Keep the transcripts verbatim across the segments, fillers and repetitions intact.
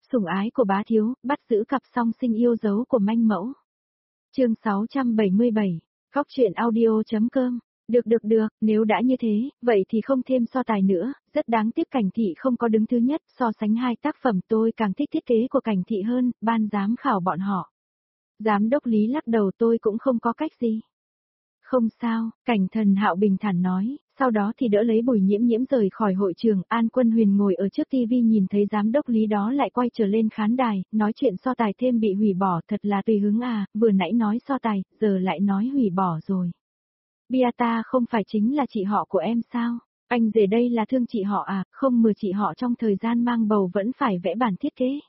Sủng ái của bá thiếu, bắt giữ cặp song sinh yêu dấu của manh mẫu. Chương sáu trăm bảy mươi bảy, Cóc truyện audio.com. Được được được, nếu đã như thế, vậy thì không thêm so tài nữa, rất đáng tiếc Cảnh Thị không có đứng thứ nhất, so sánh hai tác phẩm tôi càng thích thiết kế của Cảnh Thị hơn, ban giám khảo bọn họ. Giám đốc Lý lắc đầu, tôi cũng không có cách gì. Không sao, Cảnh Thần Hạo bình thản nói, sau đó thì đỡ lấy Bùi Nhiễm Nhiễm rời khỏi hội trường. An Quân Huyền ngồi ở trước tivi nhìn thấy giám đốc Lý đó lại quay trở lên khán đài, nói chuyện so tài thêm bị hủy bỏ, thật là tùy hứng à, vừa nãy nói so tài, giờ lại nói hủy bỏ rồi. Beata không phải chính là chị họ của em sao? Anh rể đây là thương chị họ à, không mừa chị họ trong thời gian mang bầu vẫn phải vẽ bản thiết kế.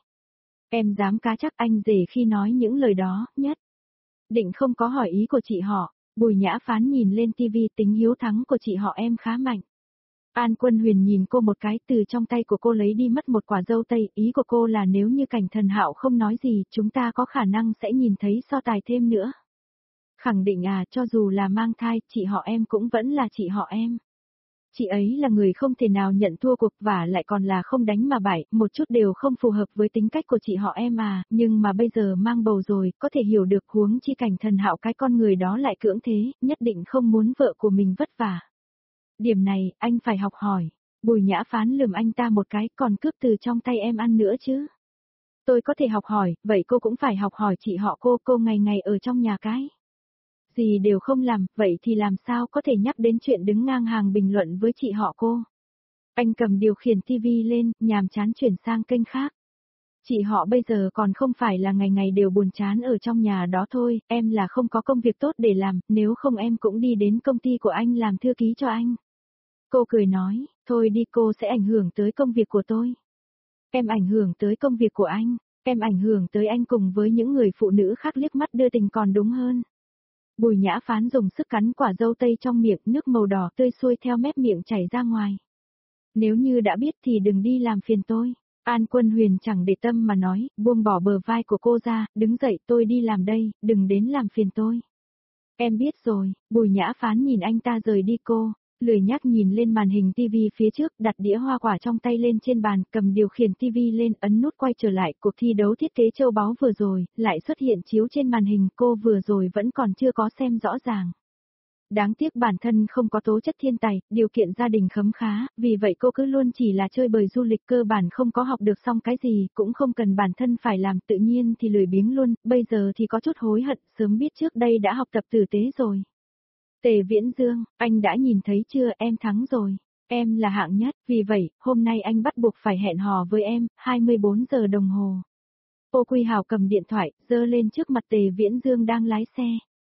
Em dám cá chắc anh rể khi nói những lời đó, nhất định không có hỏi ý của chị họ. Bùi Nhã Phán nhìn lên tivi, tính hiếu thắng của chị họ em khá mạnh. An Quân Huyền nhìn cô một cái, từ trong tay của cô lấy đi mất một quả dâu tây, ý của cô là nếu như Cảnh Thần Hạo không nói gì, chúng ta có khả năng sẽ nhìn thấy so tài thêm nữa. Khẳng định à, cho dù là mang thai, chị họ em cũng vẫn là chị họ em. Chị ấy là người không thể nào nhận thua cuộc và lại còn là không đánh mà bại, một chút đều không phù hợp với tính cách của chị họ em à, nhưng mà bây giờ mang bầu rồi, có thể hiểu được, huống chi Cảnh Thần Hạo cái con người đó lại cưỡng thế, nhất định không muốn vợ của mình vất vả. Điểm này, anh phải học hỏi. Bùi Nhã Phán lườm anh ta một cái, còn cướp từ trong tay em ăn nữa chứ. Tôi có thể học hỏi, vậy cô cũng phải học hỏi chị họ cô, cô ngày ngày ở trong nhà cái gì đều không làm, vậy thì làm sao có thể nhắc đến chuyện đứng ngang hàng bình luận với chị họ cô. Anh cầm điều khiển tivi lên, nhàm chán chuyển sang kênh khác. Chị họ bây giờ còn không phải là ngày ngày đều buồn chán ở trong nhà đó thôi, em là không có công việc tốt để làm, nếu không em cũng đi đến công ty của anh làm thư ký cho anh. Cô cười nói, thôi đi, cô sẽ ảnh hưởng tới công việc của tôi. Em ảnh hưởng tới công việc của anh, em ảnh hưởng tới anh cùng với những người phụ nữ khác liếc mắt đưa tình còn đúng hơn. Bùi Nhã Phán dùng sức cắn quả dâu tây trong miệng, nước màu đỏ tươi xuôi theo mép miệng chảy ra ngoài. Nếu như đã biết thì đừng đi làm phiền tôi. An Quân Huyền chẳng để tâm mà nói, buông bỏ bờ vai của cô ra, đứng dậy, tôi đi làm đây, đừng đến làm phiền tôi. Em biết rồi. Bùi Nhã Phán nhìn anh ta rời đi, cô lười nhác nhìn lên màn hình tivi phía trước, đặt đĩa hoa quả trong tay lên trên bàn, cầm điều khiển tivi lên, ấn nút quay trở lại. Cuộc thi đấu thiết kế châu báu vừa rồi, lại xuất hiện chiếu trên màn hình, cô vừa rồi vẫn còn chưa có xem rõ ràng. Đáng tiếc bản thân không có tố chất thiên tài, điều kiện gia đình khấm khá, vì vậy cô cứ luôn chỉ là chơi bời du lịch, cơ bản không có học được xong cái gì, cũng không cần bản thân phải làm, tự nhiên thì lười biếng luôn, bây giờ thì có chút hối hận, sớm biết trước đây đã học tập tử tế rồi. Tề Viễn Dương, anh đã nhìn thấy chưa, em thắng rồi. Em là hạng nhất, vì vậy, hôm nay anh bắt buộc phải hẹn hò với em, hai mươi bốn giờ đồng hồ. Ô Quy Hào cầm điện thoại, giơ lên trước mặt Tề Viễn Dương đang lái xe.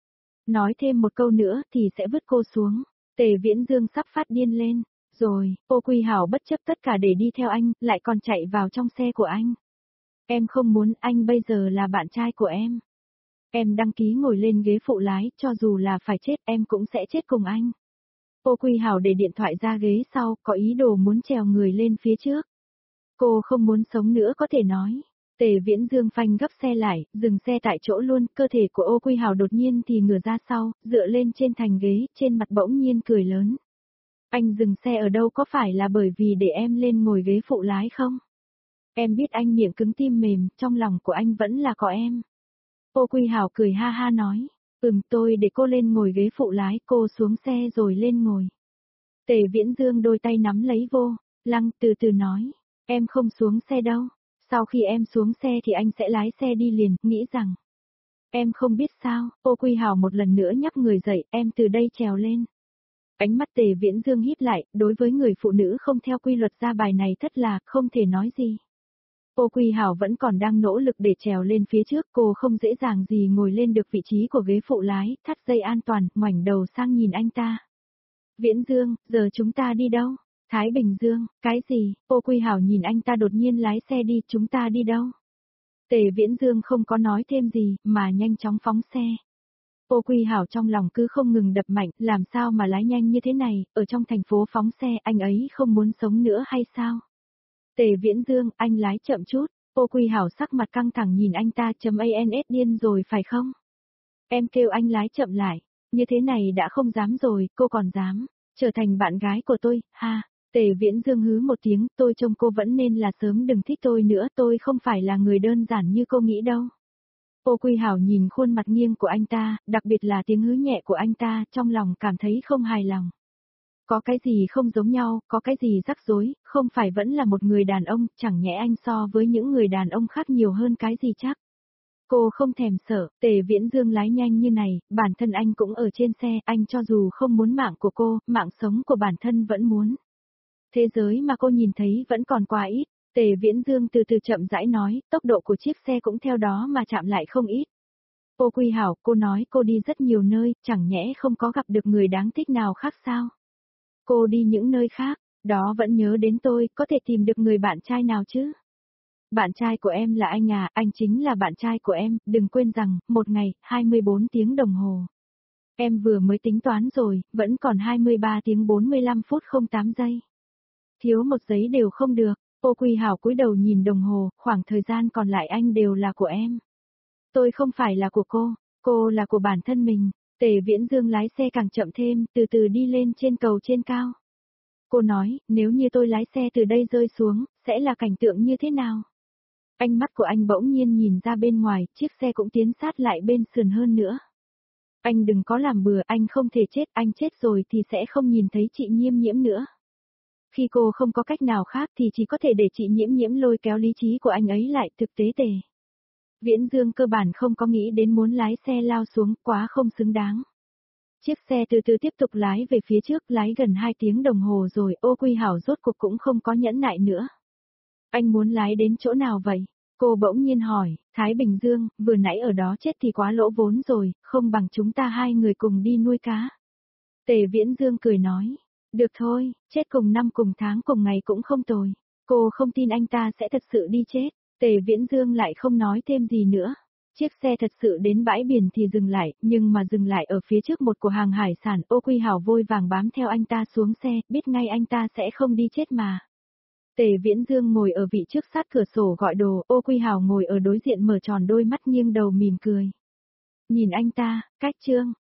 Nói thêm một câu nữa thì sẽ vứt cô xuống. Tề Viễn Dương sắp phát điên lên. Rồi, Ô Quy Hào bất chấp tất cả để đi theo anh, lại còn chạy vào trong xe của anh. Em không muốn, anh bây giờ là bạn trai của em. Em đăng ký ngồi lên ghế phụ lái, cho dù là phải chết em cũng sẽ chết cùng anh. Ô Quy Hào để điện thoại ra ghế sau, có ý đồ muốn trèo người lên phía trước. Cô không muốn sống nữa có thể nói. Tề Viễn Dương phanh gấp xe lại, dừng xe tại chỗ luôn, cơ thể của Ô Quy Hào đột nhiên thì ngửa ra sau, dựa lên trên thành ghế, trên mặt bỗng nhiên cười lớn. Anh dừng xe ở đâu, có phải là bởi vì để em lên ngồi ghế phụ lái không? Em biết anh miệng cứng tim mềm, trong lòng của anh vẫn là có em. Ô Quy Hào cười ha ha nói, ừm, tôi để cô lên ngồi ghế phụ lái, cô xuống xe rồi lên ngồi. Tề Viễn Dương đôi tay nắm lấy vô lăng, từ từ nói, em không xuống xe đâu, sau khi em xuống xe thì anh sẽ lái xe đi liền, nghĩ rằng em không biết sao. Ô Quy Hào một lần nữa nhắc người dậy, em từ đây trèo lên. Ánh mắt Tề Viễn Dương híp lại, đối với người phụ nữ không theo quy luật ra bài này thất là không thể nói gì. Ô Quy Hào vẫn còn đang nỗ lực để trèo lên phía trước, cô không dễ dàng gì ngồi lên được vị trí của ghế phụ lái, thắt dây an toàn, ngoảnh đầu sang nhìn anh ta. Viễn Dương, giờ chúng ta đi đâu? Thái Bình Dương, cái gì? Ô Quy Hào nhìn anh ta đột nhiên lái xe đi, chúng ta đi đâu? Tề Viễn Dương không có nói thêm gì, mà nhanh chóng phóng xe. Ô Quy Hào trong lòng cứ không ngừng đập mạnh, làm sao mà lái nhanh như thế này, ở trong thành phố phóng xe, anh ấy không muốn sống nữa hay sao? Tề Viễn Dương, anh lái chậm chút. Ô Quy Hào sắc mặt căng thẳng nhìn anh ta, chấm ans điên rồi phải không? Em kêu anh lái chậm lại, như thế này đã không dám rồi, cô còn dám trở thành bạn gái của tôi, ha. Tề Viễn Dương hứ một tiếng, tôi trông cô vẫn nên là sớm đừng thích tôi nữa, tôi không phải là người đơn giản như cô nghĩ đâu. Ô Quy Hảo nhìn khuôn mặt nghiêng của anh ta, đặc biệt là tiếng hứ nhẹ của anh ta, trong lòng cảm thấy không hài lòng. Có cái gì không giống nhau, có cái gì rắc rối, không phải vẫn là một người đàn ông, chẳng nhẽ anh so với những người đàn ông khác nhiều hơn cái gì chắc. Cô không thèm sợ, Tề Viễn Dương lái nhanh như này, bản thân anh cũng ở trên xe, anh cho dù không muốn mạng của cô, mạng sống của bản thân vẫn muốn. Thế giới mà cô nhìn thấy vẫn còn quá ít, Tề Viễn Dương từ từ chậm rãi nói, tốc độ của chiếc xe cũng theo đó mà chạm lại không ít. Ô Quy Hảo, cô nói cô đi rất nhiều nơi, chẳng nhẽ không có gặp được người đáng thích nào khác sao? Cô đi những nơi khác, đó vẫn nhớ đến tôi, có thể tìm được người bạn trai nào chứ? Bạn trai của em là anh à, anh chính là bạn trai của em, đừng quên rằng, một ngày, hai mươi bốn tiếng đồng hồ. Em vừa mới tính toán rồi, vẫn còn hai mươi ba tiếng bốn mươi lăm phút không tám giây. Thiếu một giấy đều không được, Ô Quy Hảo cúi đầu nhìn đồng hồ, khoảng thời gian còn lại anh đều là của em. Tôi không phải là của cô, cô là của bản thân mình. Tề Viễn Dương lái xe càng chậm thêm, từ từ đi lên trên cầu trên cao. Cô nói, nếu như tôi lái xe từ đây rơi xuống, sẽ là cảnh tượng như thế nào? Ánh mắt của anh bỗng nhiên nhìn ra bên ngoài, chiếc xe cũng tiến sát lại bên sườn hơn nữa. Anh đừng có làm bừa, anh không thể chết, anh chết rồi thì sẽ không nhìn thấy chị Nhiễm Nhiễm nữa. Khi cô không có cách nào khác thì chỉ có thể để chị Nhiễm Nhiễm lôi kéo lý trí của anh ấy lại, thực tế Tề Viễn Dương cơ bản không có nghĩ đến muốn lái xe lao xuống, quá không xứng đáng. Chiếc xe từ từ tiếp tục lái về phía trước, lái gần hai tiếng đồng hồ rồi, Ô Quy Hảo rốt cuộc cũng không có nhẫn nại nữa. Anh muốn lái đến chỗ nào vậy? Cô bỗng nhiên hỏi, Thái Bình Dương, vừa nãy ở đó chết thì quá lỗ vốn rồi, không bằng chúng ta hai người cùng đi nuôi cá. Tề Viễn Dương cười nói, được thôi, chết cùng năm cùng tháng cùng ngày cũng không tồi. Cô không tin anh ta sẽ thật sự đi chết. Tề Viễn Dương lại không nói thêm gì nữa. Chiếc xe thật sự đến bãi biển thì dừng lại, nhưng mà dừng lại ở phía trước một cửa hàng hải sản. Ô Quy Hảo vội vàng bám theo anh ta xuống xe, biết ngay anh ta sẽ không đi chết mà. Tề Viễn Dương ngồi ở vị trước sát cửa sổ gọi đồ, Ô Quy Hảo ngồi ở đối diện mở tròn đôi mắt nghiêng đầu mỉm cười. Nhìn anh ta, cách trương,